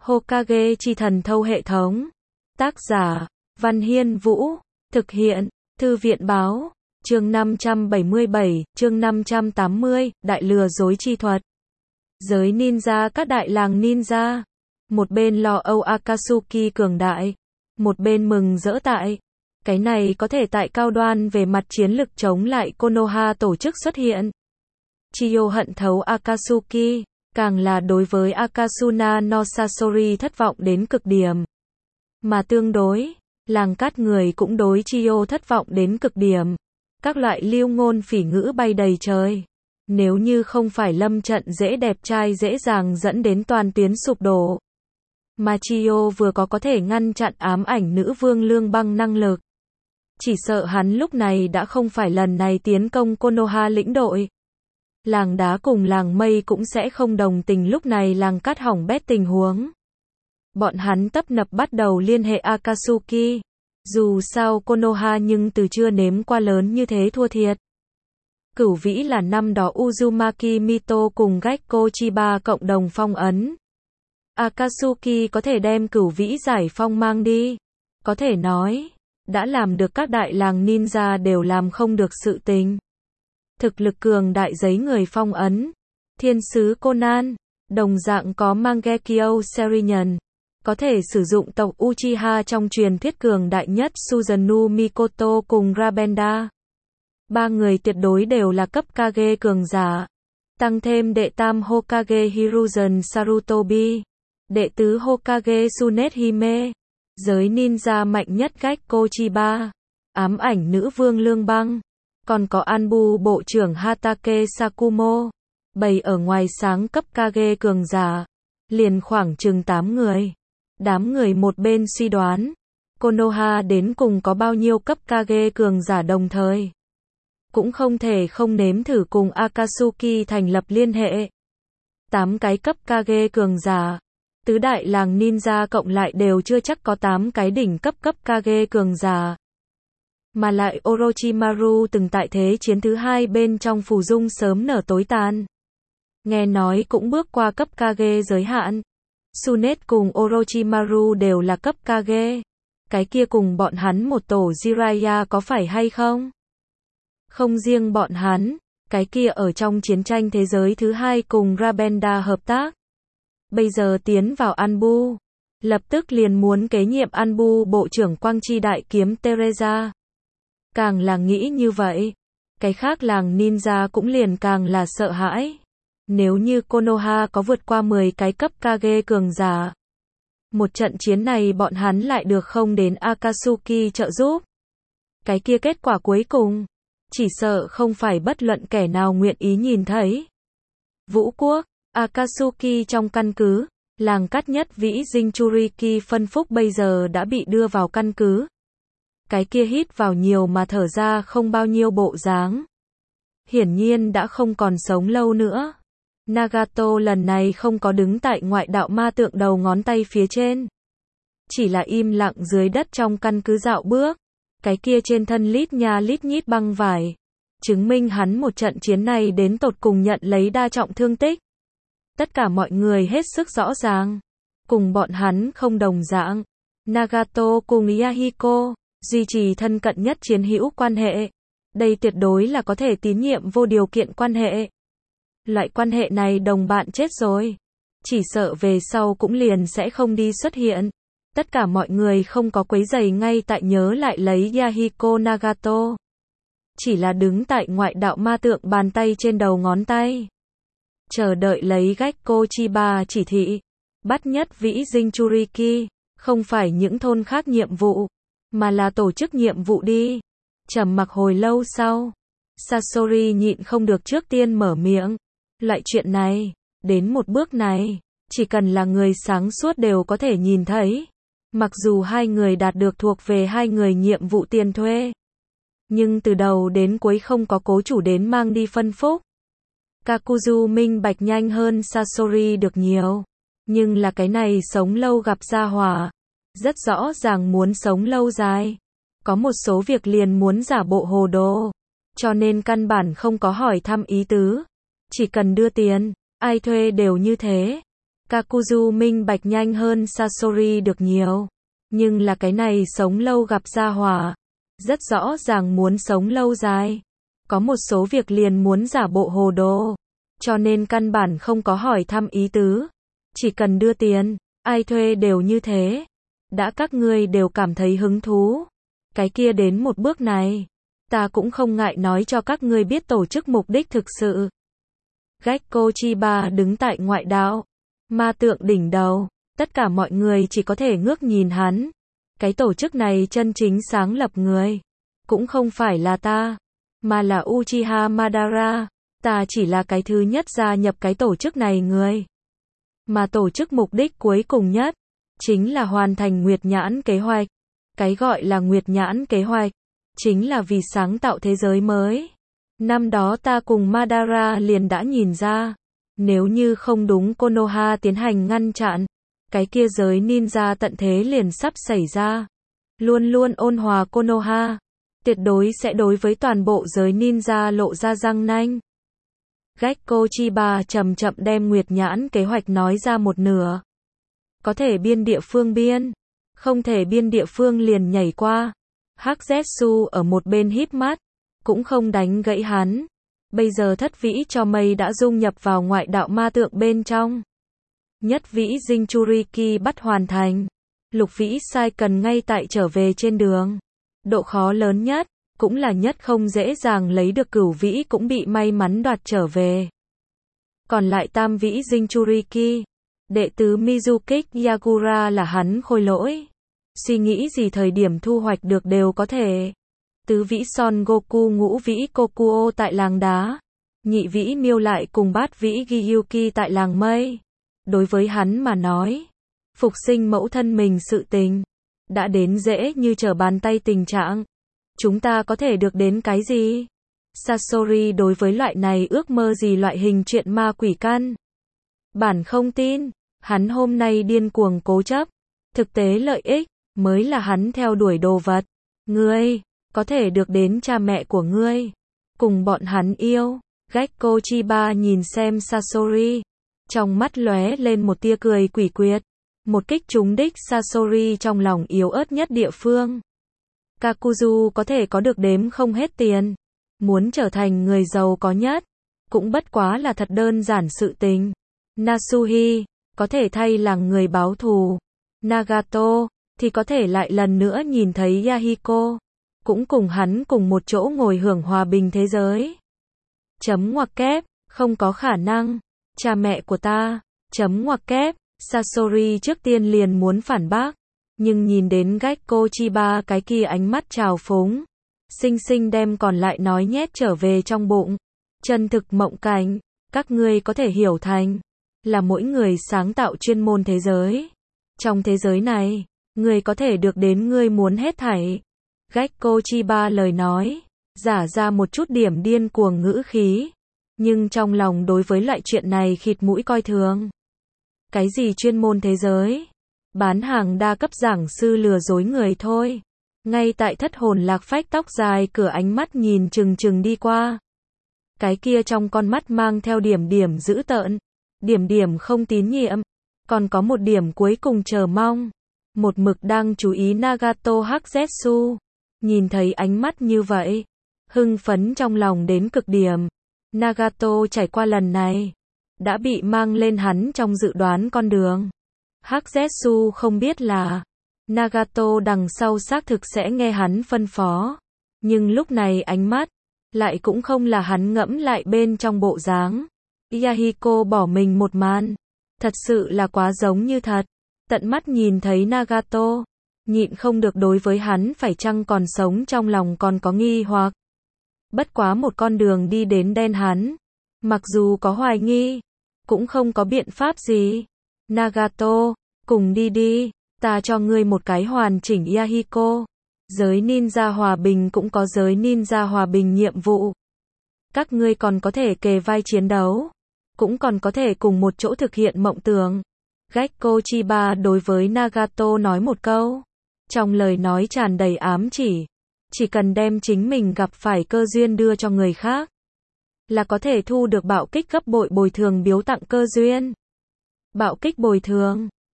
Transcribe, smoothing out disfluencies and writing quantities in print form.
Hokage chi thần thâu hệ thống. Tác giả, Văn Hiên Vũ. Thực hiện, Thư viện Báo. Chương 577, chương 580, Đại lừa dối chi thuật. Giới ninja, các đại làng ninja. Một bên lo âu Akatsuki cường đại, một bên mừng rỡ tại cái này có thể tại cao đoan về mặt chiến lực chống lại Konoha tổ chức xuất hiện. Chiyo hận thấu Akatsuki, càng là đối với Akasuna no Sasori thất vọng đến cực điểm. Mà tương đối, làng cát người cũng đối Chiyo thất vọng đến cực điểm. Các loại lưu ngôn phỉ ngữ bay đầy trời. Nếu như không phải lâm trận dễ đẹp trai dễ dàng dẫn đến toàn tuyến sụp đổ. Mà Chiyo vừa có thể ngăn chặn ám ảnh nữ vương Lương Băng năng lực. Chỉ sợ hắn lúc này đã không phải lần này tiến công Konoha lĩnh đội. Làng đá cùng làng mây cũng sẽ không đồng tình lúc này làng cát hỏng bét tình huống. Bọn hắn tấp nập bắt đầu liên hệ Akatsuki. Dù sao Konoha nhưng từ chưa nếm qua lớn như thế thua thiệt. Cửu vĩ là năm đó Uzumaki Mito cùng Gekko Chiba cộng đồng phong ấn. Akatsuki có thể đem cửu vĩ giải phong mang đi. Có thể nói, đã làm được các đại làng ninja đều làm không được sự tình. Thực lực cường đại giấy người phong ấn. Thiên sứ Conan, đồng dạng có Mangekyo Sheringan. Có thể sử dụng tộc Uchiha trong truyền thuyết cường đại nhất Susanoo Mikoto cùng Rabenda. Ba người tuyệt đối đều là cấp Kage cường giả. Tăng thêm đệ tam Hokage Hiruzen Sarutobi. Đệ tứ Hokage Tsunehime. Giới ninja mạnh nhất Gekko Chiba. Ám ảnh nữ vương Lương Băng. Còn có Anbu bộ trưởng Hatake Sakumo. Bày ở ngoài sáng cấp Kage cường giả. Liền khoảng chừng 8 người. Đám người một bên suy đoán. Konoha đến cùng có bao nhiêu cấp Kage cường giả đồng thời. Cũng không thể không nếm thử cùng Akatsuki thành lập liên hệ. 8 cái cấp Kage cường giả. Tứ đại làng ninja cộng lại đều chưa chắc có 8 cái đỉnh cấp Kage cường giả. Mà lại Orochimaru từng tại thế chiến thứ 2 bên trong phù dung sớm nở tối tàn. Nghe nói cũng bước qua cấp Kage giới hạn. Tsunade cùng Orochimaru đều là cấp Kage. Cái kia cùng bọn hắn một tổ Jiraiya có phải hay không? Không riêng bọn hắn, cái kia ở trong chiến tranh thế giới thứ 2 cùng Rabenda hợp tác. Bây giờ tiến vào Anbu. Lập tức liền muốn kế nhiệm Anbu bộ trưởng Quang Chi đại kiếm Teresa. Càng là nghĩ như vậy, cái khác làng ninja cũng liền càng là sợ hãi. Nếu như Konoha có vượt qua 10 cái cấp Kage cường giả. Một trận chiến này bọn hắn lại được không đến Akatsuki trợ giúp. Cái kia kết quả cuối cùng, chỉ sợ không phải bất luận kẻ nào nguyện ý nhìn thấy. Vũ Quốc, Akatsuki trong căn cứ, làng cát nhất vĩ Jinchuriki phân phúc bây giờ đã bị đưa vào căn cứ. Cái kia hít vào nhiều mà thở ra không bao nhiêu bộ dáng. Hiển nhiên đã không còn sống lâu nữa. Nagato lần này không có đứng tại ngoại đạo ma tượng đầu ngón tay phía trên. Chỉ là im lặng dưới đất trong căn cứ dạo bước. Cái kia trên thân lít nha lít nhít băng vải. Chứng minh hắn một trận chiến này đến tột cùng nhận lấy đa trọng thương tích. Tất cả mọi người hết sức rõ ràng. Cùng bọn hắn không đồng dạng. Nagato cùng Yahiko duy trì thân cận nhất chiến hữu quan hệ. Đây tuyệt đối là có thể tín nhiệm vô điều kiện quan hệ. Loại quan hệ này đồng bạn chết rồi. Chỉ sợ về sau cũng liền sẽ không đi xuất hiện. Tất cả mọi người không có quấy rầy ngay tại nhớ lại lấy Yahiko Nagato. Chỉ là đứng tại ngoại đạo ma tượng bàn tay trên đầu ngón tay. Chờ đợi lấy Gekko Chiba chỉ thị. Bắt nhất vĩ Jinchuriki. Không phải những thôn khác nhiệm vụ. Mà là tổ chức nhiệm vụ đi. Trầm mặc hồi lâu sau. Sasori nhịn không được trước tiên mở miệng. Loại chuyện này, đến một bước này, chỉ cần là người sáng suốt đều có thể nhìn thấy. Mặc dù hai người đạt được thuộc về hai người nhiệm vụ tiền thuê. Nhưng từ đầu đến cuối không có cố chủ đến mang đi phân phúc. Kakuzu minh bạch nhanh hơn Sasori được nhiều. Nhưng là cái này sống lâu gặp gia hỏa. Rất rõ ràng muốn sống lâu dài. Có một số việc liền muốn giả bộ hồ đồ. Cho nên căn bản không có hỏi thăm ý tứ. Chỉ cần đưa tiền, ai thuê đều như thế. Kakuzu minh bạch nhanh hơn Sasori được nhiều. Nhưng là cái này sống lâu gặp gia hỏa. Rất rõ ràng muốn sống lâu dài. Có một số việc liền muốn giả bộ hồ đồ. Cho nên căn bản không có hỏi thăm ý tứ. Chỉ cần đưa tiền, ai thuê đều như thế. Đã các ngươi đều cảm thấy hứng thú. Cái kia đến một bước này. Ta cũng không ngại nói cho các ngươi biết tổ chức mục đích thực sự. Gekko Chiba đứng tại ngoại đạo. Ma tượng đỉnh đầu. Tất cả mọi người chỉ có thể ngước nhìn hắn. Cái tổ chức này chân chính sáng lập người. Cũng không phải là ta. Mà là Uchiha Madara. Ta chỉ là cái thứ nhất gia nhập cái tổ chức này người. Mà tổ chức mục đích cuối cùng nhất. Chính là hoàn thành Nguyệt Nhãn kế hoạch. Cái gọi là Nguyệt Nhãn kế hoạch. Chính là vì sáng tạo thế giới mới. Năm đó ta cùng Madara liền đã nhìn ra. Nếu như không đúng Konoha tiến hành ngăn chặn. Cái kia giới ninja tận thế liền sắp xảy ra. Luôn luôn ôn hòa Konoha. Tuyệt đối sẽ đối với toàn bộ giới ninja lộ ra răng nanh. Gekko Chiba chậm chậm đem Nguyệt Nhãn kế hoạch nói ra một nửa. Có thể biên địa phương biên. Không thể biên địa phương liền nhảy qua. Hắc Zetsu ở một bên híp mắt. Cũng không đánh gãy hắn. Bây giờ thất vĩ cho mây đã dung nhập vào ngoại đạo ma tượng bên trong. Nhất vĩ Jinchuriki bắt hoàn thành. Lục vĩ sai cần ngay tại trở về trên đường. Độ khó lớn nhất, cũng là nhất không dễ dàng lấy được cửu vĩ cũng bị may mắn đoạt trở về. Còn lại tam vĩ Jinchuriki, đệ tứ Mizukik Yagura là hắn khôi lỗi. Suy nghĩ gì thời điểm thu hoạch được đều có thể. Tứ vĩ Son Goku ngũ vĩ Kokuo tại làng đá. Nhị vĩ Miêu lại cùng bát vĩ Gyuki tại làng mây. Đối với hắn mà nói, phục sinh mẫu thân mình sự tình, đã đến dễ như trở bàn tay tình trạng. Chúng ta có thể được đến cái gì? Sasori đối với loại này ước mơ gì loại hình chuyện ma quỷ căn. Bản không tin, hắn hôm nay điên cuồng cố chấp. Thực tế lợi ích, mới là hắn theo đuổi đồ vật. Ngươi, có thể được đến cha mẹ của ngươi. Cùng bọn hắn yêu. Gekko Chiba nhìn xem Sasori. Trong mắt lóe lên một tia cười quỷ quyệt. Một kích trúng đích Sasori trong lòng yếu ớt nhất địa phương. Kakuzu có thể có được đếm không hết tiền. Muốn trở thành người giàu có nhất. Cũng bất quá là thật đơn giản sự tình. Nasuhi, có thể thay làng người báo thù. Nagato, thì có thể lại lần nữa nhìn thấy Yahiko. Cũng cùng hắn cùng một chỗ ngồi hưởng hòa bình thế giới. Chấm ngoặc kép, không có khả năng. Cha mẹ của ta, chấm ngoặc kép. Sasori trước tiên liền muốn phản bác. Nhưng nhìn đến Gekko Chiba cái kia ánh mắt trào phúng. Xinh xinh đem còn lại nói nhét trở về trong bụng. Chân thực mộng cảnh, các ngươi có thể hiểu thành. Là mỗi người sáng tạo chuyên môn thế giới. Trong thế giới này, người có thể được đến ngươi muốn hết thảy. Gekko Chiba lời nói, giả ra một chút điểm điên cuồng ngữ khí. Nhưng trong lòng đối với loại chuyện này khịt mũi coi thường. Cái gì chuyên môn thế giới? Bán hàng đa cấp giảng sư lừa dối người thôi. Ngay tại thất hồn lạc phách tóc dài cửa ánh mắt nhìn chừng chừng đi qua. Cái kia trong con mắt mang theo điểm điểm dữ tợn. Điểm điểm không tín nhiệm. Còn có một điểm cuối cùng chờ mong. Một mực đang chú ý Nagato Hắc-Zetsu. Nhìn thấy ánh mắt như vậy. Hưng phấn trong lòng đến cực điểm. Nagato trải qua lần này. Đã bị mang lên hắn trong dự đoán con đường. Hắc-Zetsu không biết là Nagato đằng sau xác thực sẽ nghe hắn phân phó. Nhưng lúc này ánh mắt lại cũng không là hắn ngẫm lại bên trong bộ dáng. Yahiko bỏ mình một màn. Thật sự là quá giống như thật. Tận mắt nhìn thấy Nagato. Nhịn không được đối với hắn phải chăng còn sống trong lòng còn có nghi hoặc. Bất quá một con đường đi đến đen hắn. Mặc dù có hoài nghi. Cũng không có biện pháp gì. Nagato, cùng đi đi. Ta cho ngươi một cái hoàn chỉnh Yahiko. Giới ninja hòa bình cũng có giới ninja hòa bình nhiệm vụ. Các ngươi còn có thể kề vai chiến đấu. Cũng còn có thể cùng một chỗ thực hiện mộng tưởng. Gekko Chiba đối với Nagato nói một câu. Trong lời nói tràn đầy ám chỉ. Chỉ cần đem chính mình gặp phải cơ duyên đưa cho người khác. Là có thể thu được bạo kích gấp bội bồi thường biếu tặng cơ duyên. Bạo kích bồi thường.